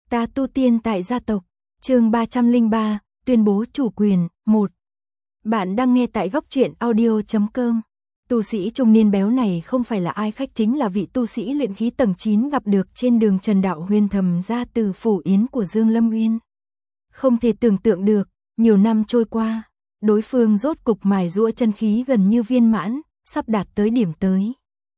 Ta tu tiên tại gia tộc, chương 303, tuyên bố chủ quyền, 1. Bạn đang nghe tại góc truyện audio.com. Tu sĩ trung niên béo này không phải là ai khách, chính là vị tu sĩ luyện khí tầng 9 gặp được trên đường Trần Đạo Huyền thầm ra từ phủ yến của Dương Lâm Uyên. Không thể tưởng tượng được, nhiều năm trôi qua, đối phương rốt cục mài giũa chân khí gần như viên mãn, sắp đạt tới điểm tới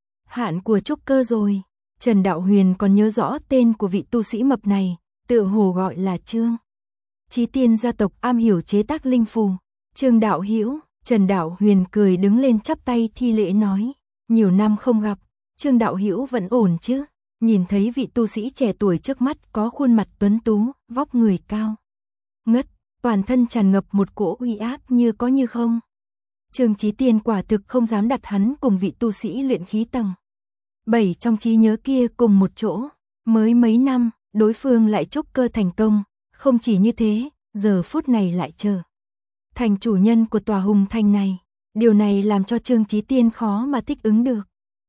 hạn của trúc cơ rồi. Trần Đạo Huyền còn nhớ rõ tên của vị tu sĩ mập này, tựa hồ gọi là Trương Chí Tiên, gia tộc am hiểu chế tác linh phù. Trương đạo hữu. Trần Đạo Huyền cười đứng lên chắp tay thi lễ nói, nhiều năm không gặp, Trương đạo hữu vẫn ổn chứ? Nhìn thấy vị tu sĩ trẻ tuổi trước mắt có khuôn mặt tuấn tú, vóc người cao ngất, toàn thân tràn ngập một cỗ uy áp như có như không. Trương Chí Tiên quả thực không dám đặt hắn cùng vị tu sĩ luyện khí tầng 7 trong trí nhớ kia cùng một chỗ. Mới mấy năm, đối phương lại trúc cơ thành công, không chỉ như thế, giờ phút này lại trở thành chủ nhân của tòa hùng thành này. Điều này làm cho Trương Chí Tiên khó mà thích ứng được.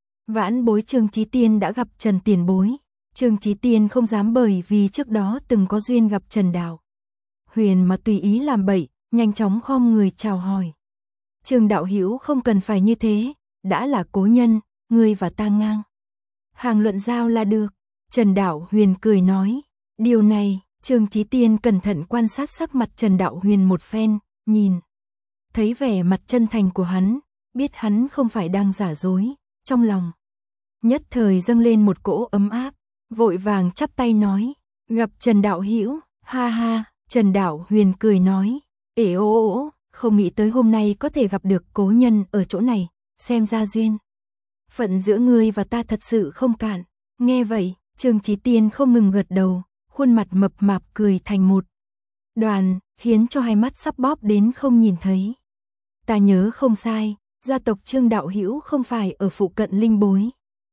Vãn bối Trương Chí Tiên đã gặp Trần tiền bối. Trương Chí Tiên không dám bởi vì trước đó từng có duyên gặp Trần Đạo Huyền mà tùy ý làm bậy, nhanh chóng khom người chào hỏi. Trương đạo hữu không cần phải như thế, đã là cố nhân, ngươi và ta ngang hàng luận giao là được. Trần Đạo Huyền cười nói, điều này. Trương Chí Tiên cẩn thận quan sát sắc mặt Trần Đạo Huyền một phen, nhìn thấy vẻ mặt chân thành của hắn, biết hắn không phải đang giả dối, trong lòng nhất thời dâng lên một cỗ ấm áp, vội vàng chắp tay nói, gặp Trần đạo hữu, ha ha. Trần Đạo Huyền cười nói, ế ô, không nghĩ tới hôm nay có thể gặp được cố nhân ở chỗ này, xem ra duyên phận giữa ngươi và ta thật sự không cạn. Nghe vậy, Trương Chí Tiên không ngừng gật đầu, khuôn mặt mập mạp cười thành một đoàn, khiến cho hai mắt sắp bóp đến không nhìn thấy. Ta nhớ không sai, gia tộc Trương đạo hữu không phải ở phụ cận Linh Bối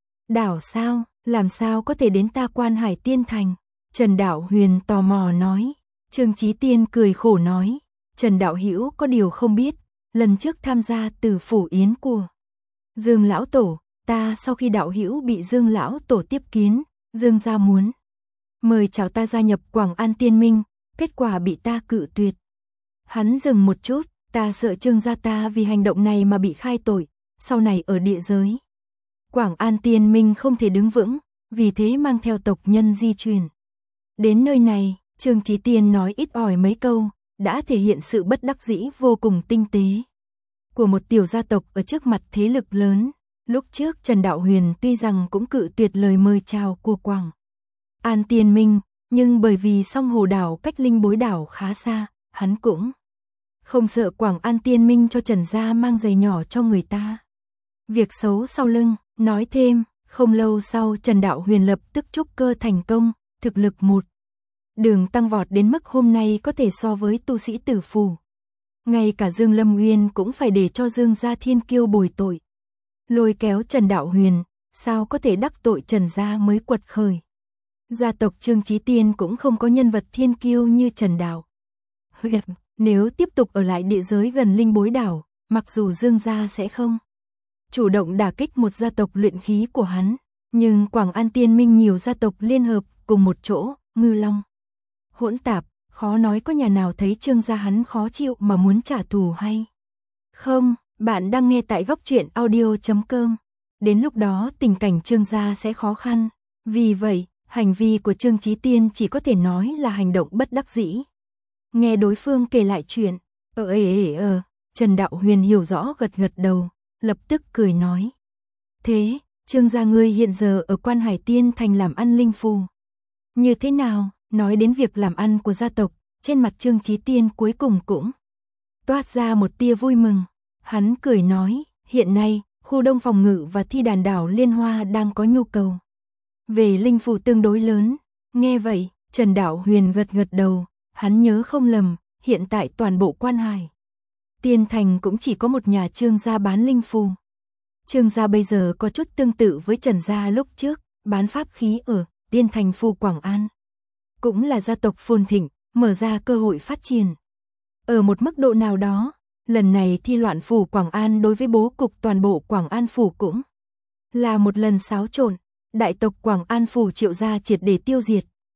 đảo sao? Làm sao có thể đến ta Quan Hải Tiên Thành? Trần Đạo Huyền tò mò nói. Trương Chí Tiên cười khổ nói, Trần đạo hữu có điều không biết, lần trước tham gia từ phủ yến của Dương lão tổ, ta sau khi đạo hữu bị Dương lão tổ tiếp kiến, Dương gia muốn mời chào ta gia nhập Quảng An Tiên Minh, kết quả bị ta cự tuyệt. Hắn dừng một chút, ta sợ Trương gia ta vì hành động này mà bị khai tội, sau này ở địa giới Quảng An Tiên Minh không thể đứng vững, vì thế mang theo tộc nhân di chuyển đến nơi này. Trương Chí Tiên nói ít ỏi mấy câu, đã thể hiện sự bất đắc dĩ vô cùng tinh tế của một tiểu gia tộc ở trước mặt thế lực lớn. Lúc trước Trần Đạo Huyền tuy rằng cũng cự tuyệt lời mời chào của Quảng An Tiên Minh, nhưng bởi vì Song Hồ đảo cách Linh Bối đảo khá xa, hắn cũng không sợ Quảng An Tiên Minh cho Trần gia mang giày nhỏ cho người ta. Việc xấu sau lưng, nói thêm, không lâu sau Trần Đạo Huyền lập tức trúc cơ thành công, thực lực một đường tăng vọt đến mức hôm nay có thể so với tu sĩ tử phủ. Ngay cả Dương Lâm Uyên cũng phải để cho Dương gia thiên kiêu bồi tội, lôi kéo Trần Đạo Huyền, sao có thể đắc tội Trần gia mới quật khởi. Gia tộc Trương Chí Tiên cũng không có nhân vật thiên kiêu như Trần Đạo Huyền, nếu tiếp tục ở lại địa giới gần Linh Bối đảo, mặc dù Dương gia sẽ không chủ động đả kích một gia tộc luyện khí của hắn, nhưng Quảng An Tiên Minh nhiều gia tộc liên hợp cùng một chỗ, ngư long hỗn tạp, khó nói có nhà nào thấy Trương gia hắn khó chịu mà muốn trả thù hay không. Bạn đang nghe tại góc truyện audio.com. Đến lúc đó tình cảnh Trương gia sẽ khó khăn, vì vậy hành vi của Trương Chí Tiên chỉ có thể nói là hành động bất đắc dĩ. Nghe đối phương kể lại chuyện, Trần Đạo Huyền hiểu rõ gật gật đầu, lập tức cười nói, thế Trương gia ngươi hiện giờ ở Quan Hải Tiên Thành làm ăn linh phù như thế nào? Nói đến việc làm ăn của gia tộc, trên mặt Trương Chí Tiên cuối cùng cũng toát ra một tia vui mừng. Hắn cười nói, hiện nay, khu Đông Phòng Ngự và Thi Đàn đảo Liên Hoa đang có nhu cầu về linh phù tương đối lớn. Nghe vậy, Trần Đạo Huyền gật gật đầu, hắn nhớ không lầm, hiện tại toàn bộ Quan Hải Tiên Thành cũng chỉ có một nhà Trương gia bán linh phù. Trương gia bây giờ có chút tương tự với Trần gia lúc trước, bán pháp khí ở Tiên Thành Phù Quảng An. Cũng là gia tộc phồn thịnh, mở ra cơ hội phát triển. Ở một mức độ nào đó, lần này Thi Loạn Phủ Quảng An đối với bố cục toàn bộ Quảng An Phủ cũng là một lần xáo trộn. Đại tộc Quảng An Phủ Triệu gia triệt để tiêu diệt,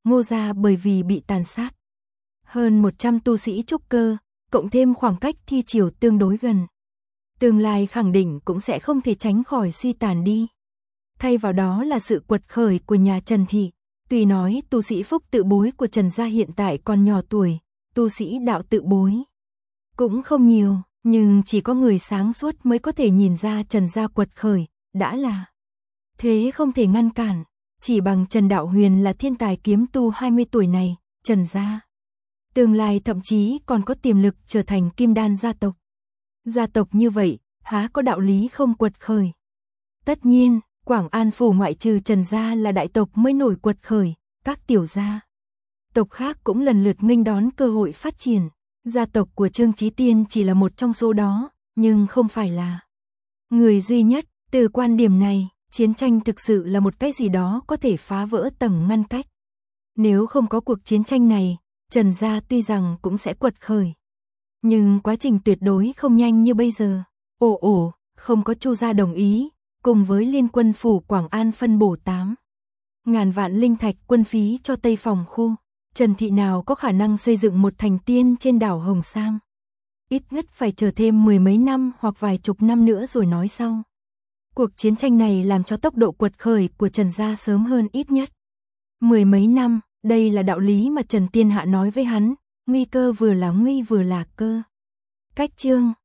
Ngô gia bởi vì bị tàn sát. Hơn 100 tu sĩ trúc cơ, cộng thêm khoảng cách thi triều tương đối gần. Tương lai khẳng định cũng sẽ không thể tránh khỏi suy tàn đi. Thay vào đó là sự quật khởi của nhà Trần Thị. Tuy nói tu sĩ phúc tự bối của Trần gia hiện tại còn nhỏ tuổi, tu sĩ đạo tự bối cũng không nhiều, nhưng chỉ có người sáng suốt mới có thể nhìn ra Trần gia quật khởi, đã là thế không thể ngăn cản. Chỉ bằng Trần Đạo Huyền là thiên tài kiếm tu 20 tuổi này, Trần gia tương lai thậm chí còn có tiềm lực trở thành kim đan gia tộc. Gia tộc như vậy, há có đạo lý không quật khởi. Tất nhiên, Quảng An phủ ngoại trừ Trần gia là đại tộc mới nổi quật khởi, các tiểu gia tộc khác cũng lần lượt nghênh đón cơ hội phát triển. Gia tộc của Trương Chí Tiên chỉ là một trong số đó, nhưng không phải là người duy nhất. Từ quan điểm này, chiến tranh thực sự là một cái gì đó có thể phá vỡ tầng ngăn cách. Nếu không có cuộc chiến tranh này, Trần gia tuy rằng cũng sẽ quật khởi, nhưng quá trình tuyệt đối không nhanh như bây giờ. Không có Chu gia đồng ý, cùng với Liên Quân phủ Quảng An phân bổ 8.000 vạn linh thạch quân phí cho Tây Phòng khu. Trần Thị nào có khả năng xây dựng một thành tiên trên đảo Hồng Sam. Ít nhất phải chờ thêm 10 mấy năm hoặc vài chục năm nữa rồi nói sau. Cuộc chiến tranh này làm cho tốc độ quật khởi của Trần gia sớm hơn ít nhất 10 mấy năm, đây là đạo lý mà Trần Tiên Hạ nói với hắn, nguy cơ vừa là nguy vừa là cơ. Cách chương